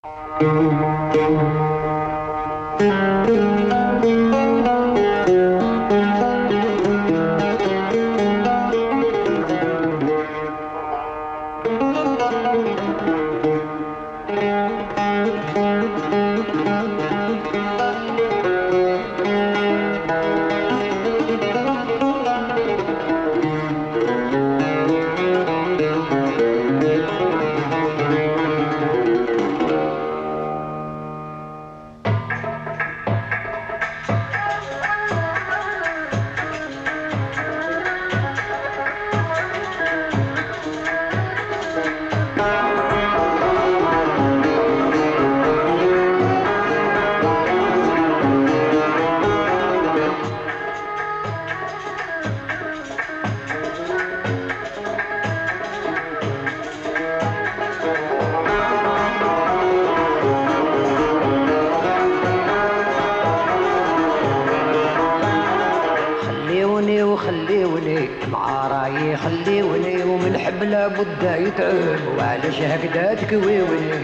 خليوني مع رايي خليوني ومن حب لابد يتعب وعلاش هكذا تكويوني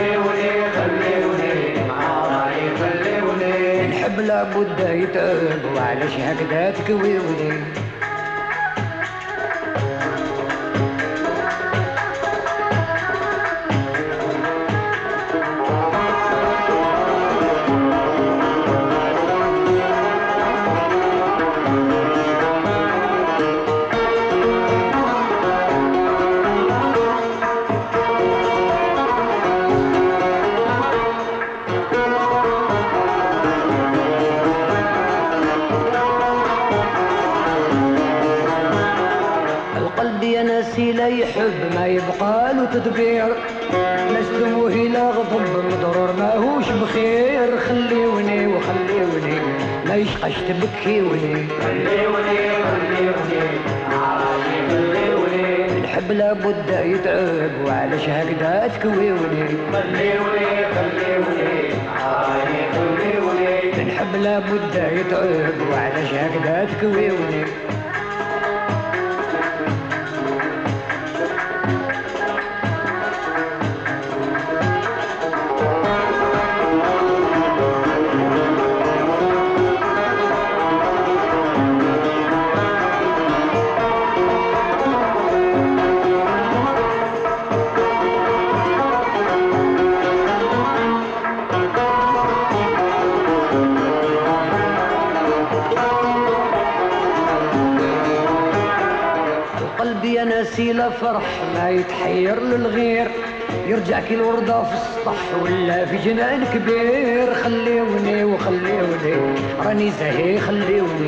خليوني مع رايي خليوني نحب لابد يتعب وعلاش هكذا تكويوني قلبي انا سي لا يحب ما يبقى له تدبير نسلموه الى غضب مضرور ماهوش بخير خليوني وخليوني ما يشقاش تبكيوني خليوني عرفي خليوني نحب لابد يتعب وعلاش هكذا تكويوني خليوني عرفي خليوني نحب لابد يتعب وعلاش هكذا تكويوني قلبي انا سيلا فرح ما يتحير للغير يرجع كي الوردة في السطح ولا في جنان كبير خليوني وخليوني راني زاهي خليوني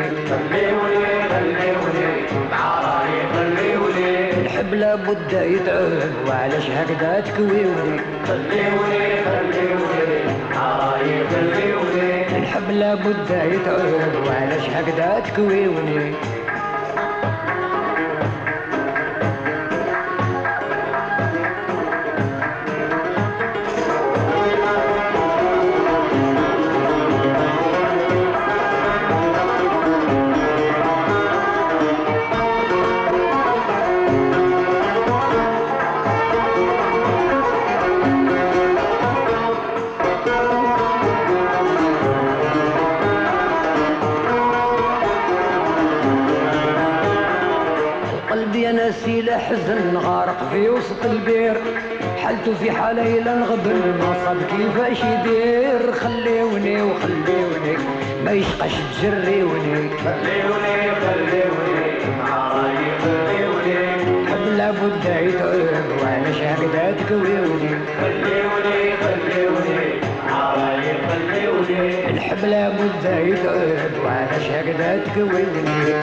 مع رايي خليوني نحب لابد يتعب وعلاش هكذا تكويوني خليوني مع رايي خليوني نحب لابد يتعب وعلاش هكذا تكويوني قلبي انا سيلا حزن غارق في وسط البير حالته في حالي لا نغبن ما صاب كيفاش يدير خليوني وخليوني ما يشقاش تجريوني خليوني مع رايي خليوني نحب لابد يتعب وعلاش هكذا تكويوني خليوني مع رايي خليوني نحب لابد يتعب وعلاش هكذا تكويوني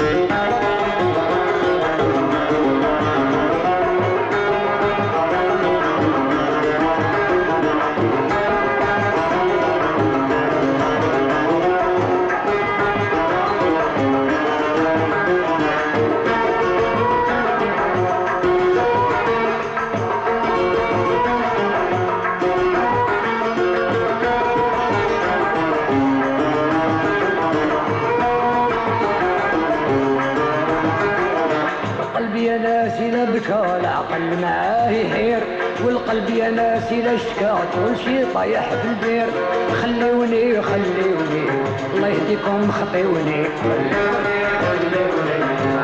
قلبي انا سينا بكى العقل معاه يحير والقلب يا ناس إلا اشتكى كل شي طايح في البير. خليوني خليوني الله يهديكم خطيوني، خليوني خليوني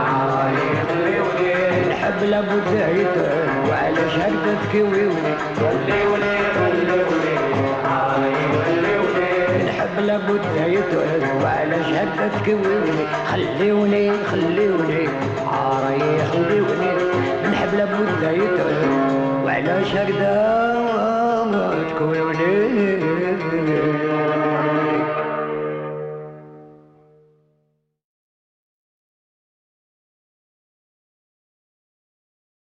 نحب لابد يتعب وعلاش هكذا تكويوني، خليوني خليوني نحب لابد يتعب وعلاش هكذا تكويوني. خليوني خليوني عاري خليوني نحب لابد يتعب وعلاش هكذا تكويوني.